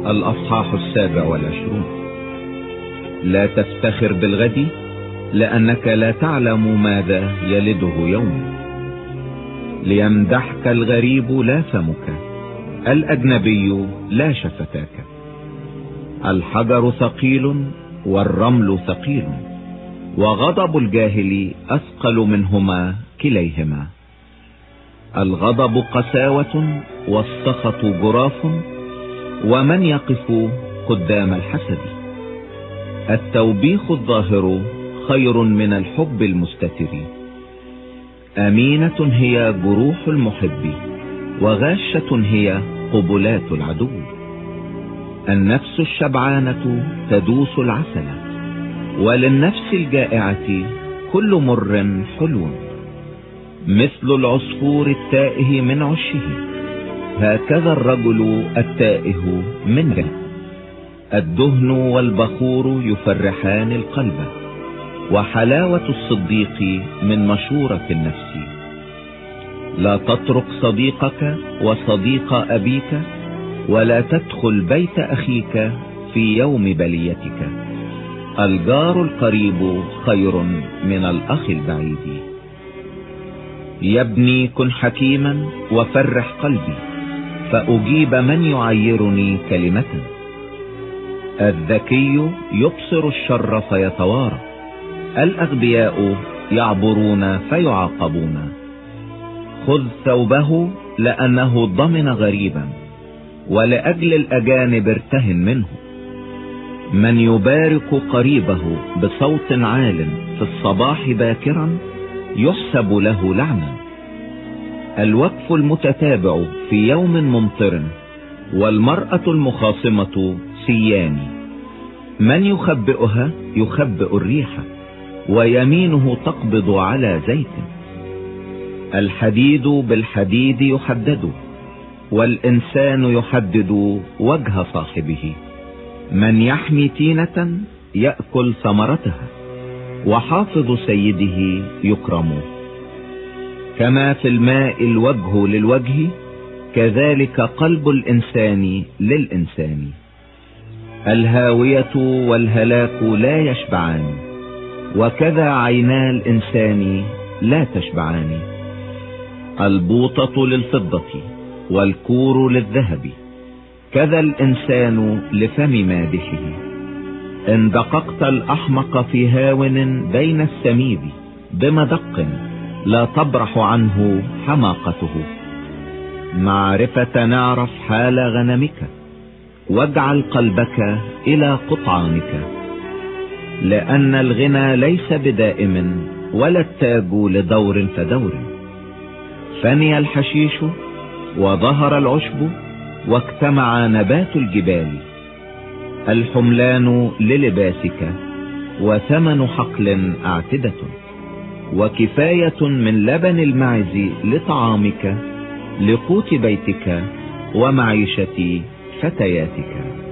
الأصحاح 27. لا تفتخر بالغد، لأنك لا تعلم ماذا يلده يوم. ليمدحك الغريب لا فمك، الأجنبي لا شفتاك. الحجر ثقيل والرمل ثقيل، وغضب الجاهل أثقل منهما كليهما. الغضب قساوة والسخط جراف، ومن يقف قدام الحسد. التوبيخ الظاهر خير من الحب المستتر. أمينة هي جروح المحب، وغاشة هي قبلات العدو. النفس الشبعانة تدوس العسل، وللنفس الجائعة كل مر حلو. مثل العصفور التائه من عشه، هكذا الرجل التائه من جهه. الدهن والبخور يفرحان القلب، وحلاوة الصديق من مشورة النفس. لا تترك صديقك وصديق أبيك، ولا تدخل بيت أخيك في يوم بليتك. الجار القريب خير من الأخ البعيد. يا ابني كن حكيما وفرح قلبي، فأجيب من يعيرني كلمة. الذكي يبصر الشر فيتوارى، الأغبياء يعبرون فيعاقبون. خذ ثوبه لأنه ضمن غريبا، ولأجل الأجانب ارتهن منه. من يبارك قريبه بصوت عال في الصباح باكرا يحسب له لعنا. الوقف المتتابع في يوم ممطر، والمرأة المخاصمة سيان. من يخبئها يخبئ الريح، ويمينه تقبض على زيت. الحديد بالحديد يحدد، والإنسان يحدد وجه صاحبه. من يحمي تينة يأكل ثمرتها، وحافظ سيده يكرم. كما في الماء الوجه للوجه، كذلك قلب الإنسان للإنسان. الهاوية والهلاك لا يشبعان، وكذا عينا الإنسان لا تشبعان. البوطة للفضة والكور للذهب، كذا الإنسان لفم مادحه. إن دققت الأحمق في هاون بين السميد بمدق، لا تبرح عنه حماقته. معرفة نعرف حال غنمك، واجعل قلبك إلى قطعانك. لأن الغنى ليس بدائم، ولا التاج لدور فدور. فني الحشيش وظهر العشب، واجتمع نبات الجبال. الحملان للباسك، وثمن حقل أعتدة. وكفاية من لبن المعز لطعامك، لقوت بيتك ومعيشة فتياتك.